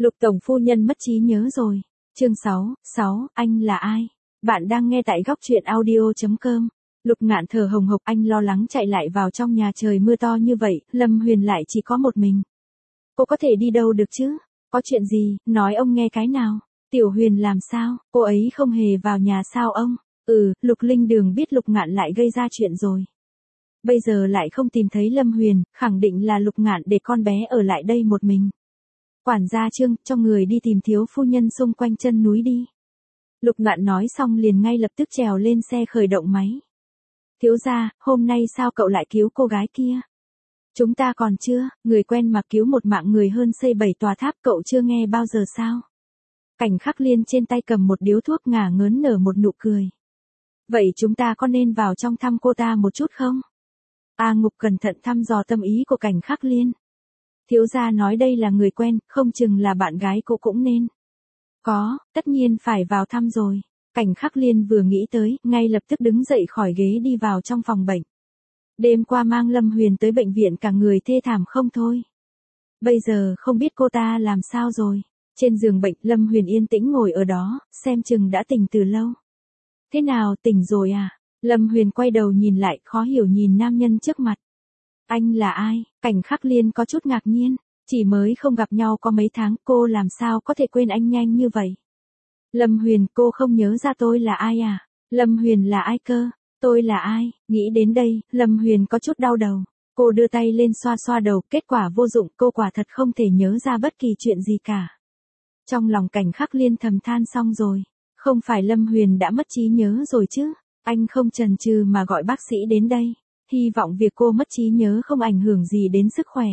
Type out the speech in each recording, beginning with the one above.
Lục tổng phu nhân mất trí nhớ rồi. Chương 6, anh là ai? Bạn đang nghe tại góc truyện audio.com. Lục Ngạn thở hồng hộc, anh lo lắng chạy lại vào trong nhà, trời mưa to như vậy, Lâm Huyền lại chỉ có một mình. Cô có thể đi đâu được chứ? Có chuyện gì, nói ông nghe cái nào. Tiểu Huyền làm sao, cô ấy không hề vào nhà sao ông? Lục Linh Đường biết Lục Ngạn lại gây ra chuyện rồi. Bây giờ lại không tìm thấy Lâm Huyền, khẳng định là Lục Ngạn để con bé ở lại đây một mình. Quản gia Trương, cho người đi tìm thiếu phu nhân xung quanh chân núi đi. Lục Ngạn nói xong liền ngay lập tức trèo lên xe khởi động máy. Thiếu gia, hôm nay sao cậu lại cứu cô gái kia? Chúng ta còn chưa, người quen mà cứu một mạng người hơn xây 7 tòa tháp, cậu chưa nghe bao giờ sao? Cảnh Khắc Liên trên tay cầm một điếu thuốc ngả ngớn nở một nụ cười. Vậy chúng ta có nên vào trong thăm cô ta một chút không? A Ngục cẩn thận thăm dò tâm ý của Cảnh Khắc Liên. Thiếu gia nói đây là người quen, không chừng là bạn gái cô cũng nên. Có, tất nhiên phải vào thăm rồi. Cảnh Khắc Liên vừa nghĩ tới, ngay lập tức đứng dậy khỏi ghế đi vào trong phòng bệnh. Đêm qua mang Lâm Huyền tới bệnh viện cả người thê thảm không thôi. Bây giờ không biết cô ta làm sao rồi. Trên giường bệnh, Lâm Huyền yên tĩnh ngồi ở đó, xem chừng đã tỉnh từ lâu. Thế nào, tỉnh rồi à? Lâm Huyền quay đầu nhìn lại, khó hiểu nhìn nam nhân trước mặt. Anh là ai? Cảnh Khắc Liên có chút ngạc nhiên. Chỉ mới không gặp nhau có mấy tháng, cô làm sao có thể quên anh nhanh như vậy? Lâm Huyền, cô không nhớ ra tôi là ai à? Lâm Huyền là ai cơ? Tôi là ai? Nghĩ đến đây, Lâm Huyền có chút đau đầu. Cô đưa tay lên xoa xoa đầu, kết quả vô dụng, cô quả thật không thể nhớ ra bất kỳ chuyện gì cả. Trong lòng Cảnh Khắc Liên thầm than xong rồi. Không phải Lâm Huyền đã mất trí nhớ rồi chứ? Anh không chần chừ mà gọi bác sĩ đến đây. Hy vọng việc cô mất trí nhớ không ảnh hưởng gì đến sức khỏe.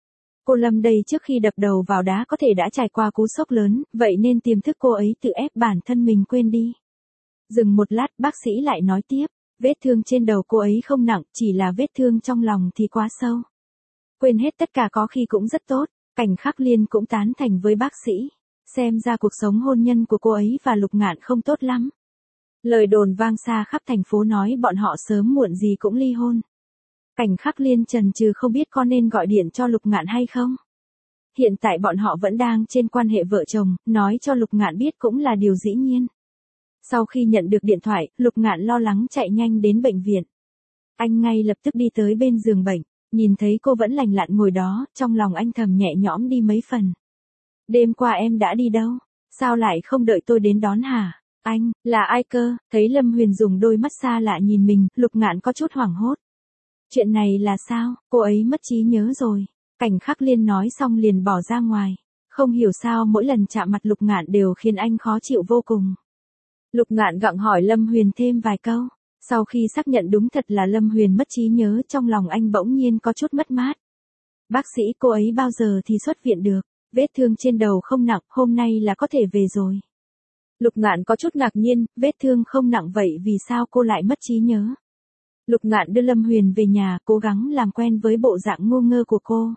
Cô Lâm đây trước khi đập đầu vào đá có thể đã trải qua cú sốc lớn, vậy nên tiềm thức cô ấy tự ép bản thân mình quên đi. Dừng một lát, bác sĩ lại nói tiếp, vết thương trên đầu cô ấy không nặng, chỉ là vết thương trong lòng thì quá sâu. Quên hết tất cả có khi cũng rất tốt. Cảnh Khắc Liên cũng tán thành với bác sĩ. Xem ra cuộc sống hôn nhân của cô ấy và Lục Ngạn không tốt lắm. Lời đồn vang xa khắp thành phố nói bọn họ sớm muộn gì cũng ly hôn. Cảnh Khắc Liên chần chừ không biết có nên gọi điện cho Lục Ngạn hay không. Hiện tại bọn họ vẫn đang trên quan hệ vợ chồng, nói cho Lục Ngạn biết cũng là điều dĩ nhiên. Sau khi nhận được điện thoại, Lục Ngạn lo lắng chạy nhanh đến bệnh viện. Anh ngay lập tức đi tới bên giường bệnh, nhìn thấy cô vẫn lành lặn ngồi đó, trong lòng anh thầm nhẹ nhõm đi mấy phần. Đêm qua em đã đi đâu? Sao lại không đợi tôi đến đón hả? Anh, là ai cơ? Thấy Lâm Huyền dùng đôi mắt xa lạ nhìn mình, Lục Ngạn có chút hoảng hốt. Chuyện này là sao? Cô ấy mất trí nhớ rồi. Cảnh Khắc Liên nói xong liền bỏ ra ngoài. Không hiểu sao mỗi lần chạm mặt Lục Ngạn đều khiến anh khó chịu vô cùng. Lục Ngạn gặng hỏi Lâm Huyền thêm vài câu. Sau khi xác nhận đúng thật là Lâm Huyền mất trí nhớ, trong lòng anh bỗng nhiên có chút mất mát. Bác sĩ, cô ấy bao giờ thì xuất viện được? Vết thương trên đầu không nặng, hôm nay là có thể về rồi. Lục Ngạn có chút ngạc nhiên, vết thương không nặng vậy vì sao cô lại mất trí nhớ? Lục Ngạn đưa Lâm Huyền về nhà, cố gắng làm quen với bộ dạng ngu ngơ của cô.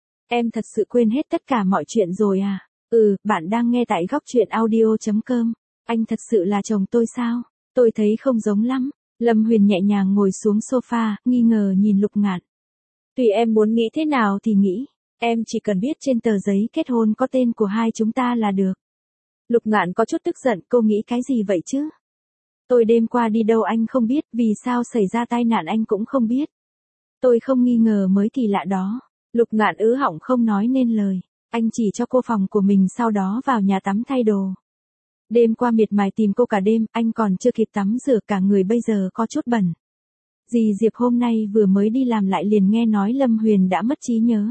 Em thật sự quên hết tất cả mọi chuyện rồi à? Bạn đang nghe tại góc truyện audio.com. Anh thật sự là chồng tôi sao? Tôi thấy không giống lắm. Lâm Huyền nhẹ nhàng ngồi xuống sofa, nghi ngờ nhìn Lục Ngạn. Tùy em muốn nghĩ thế nào thì nghĩ. Em chỉ cần biết trên tờ giấy kết hôn có tên của hai chúng ta là được. Lục Ngạn có chút tức giận, cô nghĩ cái gì vậy chứ? Tôi đêm qua đi đâu anh không biết, vì sao xảy ra tai nạn anh cũng không biết. Tôi không nghi ngờ mới kỳ lạ đó. Lục Ngạn ứ họng không nói nên lời. Anh chỉ cho cô phòng của mình, sau đó vào nhà tắm thay đồ. Đêm qua miệt mài tìm cô cả đêm, anh còn chưa kịp tắm rửa, cả người bây giờ có chút bẩn. Dì Diệp hôm nay vừa mới đi làm lại liền nghe nói Lâm Huyền đã mất trí nhớ.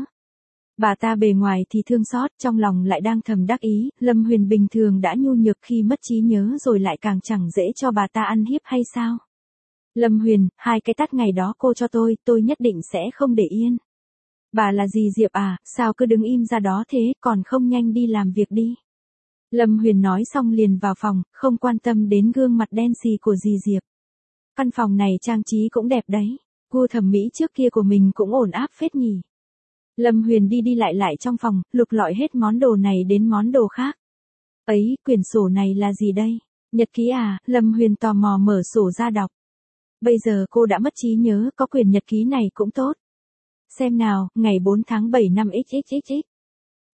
Bà ta bề ngoài thì thương xót, trong lòng lại đang thầm đắc ý, Lâm Huyền bình thường đã nhu nhược, khi mất trí nhớ rồi lại càng chẳng dễ cho bà ta ăn hiếp hay sao? Lâm Huyền, 2 cái tát ngày đó cô cho tôi nhất định sẽ không để yên. Bà là dì Diệp à, sao cứ đứng im ra đó thế, còn không nhanh đi làm việc đi. Lâm Huyền nói xong liền vào phòng, không quan tâm đến gương mặt đen xì của dì Diệp. Căn phòng này trang trí cũng đẹp đấy, gu thẩm mỹ trước kia của mình cũng ổn áp phết nhỉ. Lâm Huyền đi đi lại lại trong phòng, lục lọi hết món đồ này đến món đồ khác. Ấy, quyển sổ này là gì đây? Nhật ký à? Lâm Huyền tò mò mở sổ ra đọc. Bây giờ cô đã mất trí nhớ, có quyển nhật ký này cũng tốt. Xem nào, ngày 4 tháng 7 năm XXXX.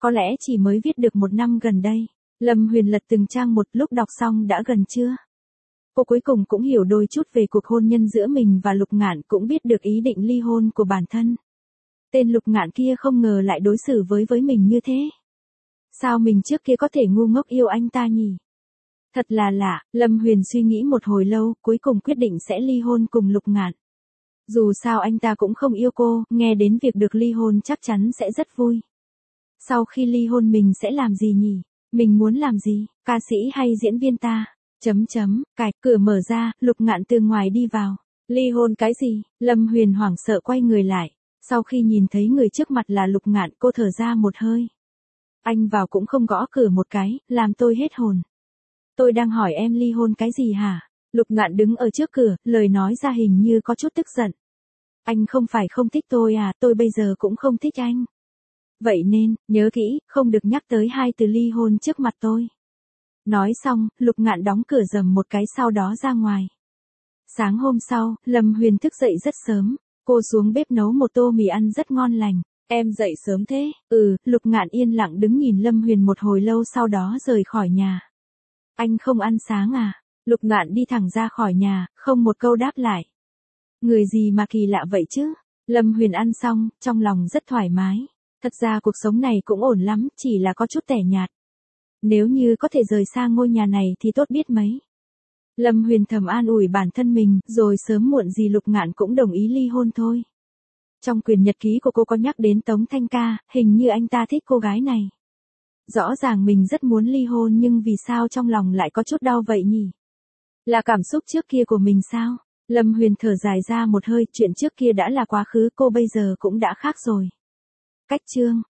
Có lẽ chỉ mới viết được 1 năm gần đây. Lâm Huyền lật từng trang một, lúc đọc xong đã gần trưa. Cô cuối cùng cũng hiểu đôi chút về cuộc hôn nhân giữa mình và Lục Ngạn, cũng biết được ý định ly hôn của bản thân. Tên Lục Ngạn kia không ngờ lại đối xử với mình như thế. Sao mình trước kia có thể ngu ngốc yêu anh ta nhỉ? Thật là lạ, Lâm Huyền suy nghĩ một hồi lâu, cuối cùng quyết định sẽ ly hôn cùng Lục Ngạn. Dù sao anh ta cũng không yêu cô, nghe đến việc được ly hôn chắc chắn sẽ rất vui. Sau khi ly hôn mình sẽ làm gì nhỉ? Mình muốn làm gì? Ca sĩ hay diễn viên ta? Cài, cửa mở ra, Lục Ngạn từ ngoài đi vào. Ly hôn cái gì? Lâm Huyền hoảng sợ quay người lại. Sau khi nhìn thấy người trước mặt là Lục Ngạn, cô thở ra một hơi. Anh vào cũng không gõ cửa một cái, làm tôi hết hồn. Tôi đang hỏi em ly hôn cái gì hả? Lục Ngạn đứng ở trước cửa, lời nói ra hình như có chút tức giận. Anh không phải không thích tôi à, tôi bây giờ cũng không thích anh. Vậy nên, nhớ kỹ, không được nhắc tới 2 từ ly hôn trước mặt tôi. Nói xong, Lục Ngạn đóng cửa rầm một cái sau đó ra ngoài. Sáng hôm sau, Lâm Huyền thức dậy rất sớm. Cô xuống bếp nấu một tô mì ăn rất ngon lành. Em dậy sớm thế? Lục Ngạn yên lặng đứng nhìn Lâm Huyền một hồi lâu sau đó rời khỏi nhà. Anh không ăn sáng à? Lục Ngạn đi thẳng ra khỏi nhà, không một câu đáp lại. Người gì mà kỳ lạ vậy chứ? Lâm Huyền ăn xong, trong lòng rất thoải mái. Thật ra cuộc sống này cũng ổn lắm, chỉ là có chút tẻ nhạt. Nếu như có thể rời xa ngôi nhà này thì tốt biết mấy. Lâm Huyền thầm an ủi bản thân mình, rồi sớm muộn gì Lục Ngạn cũng đồng ý ly hôn thôi. Trong quyển nhật ký của cô có nhắc đến Tống Thanh Ca, hình như anh ta thích cô gái này. Rõ ràng mình rất muốn ly hôn nhưng vì sao trong lòng lại có chút đau vậy nhỉ? Là cảm xúc trước kia của mình sao? Lâm Huyền thở dài ra một hơi, chuyện trước kia đã là quá khứ, cô bây giờ cũng đã khác rồi. Cách chương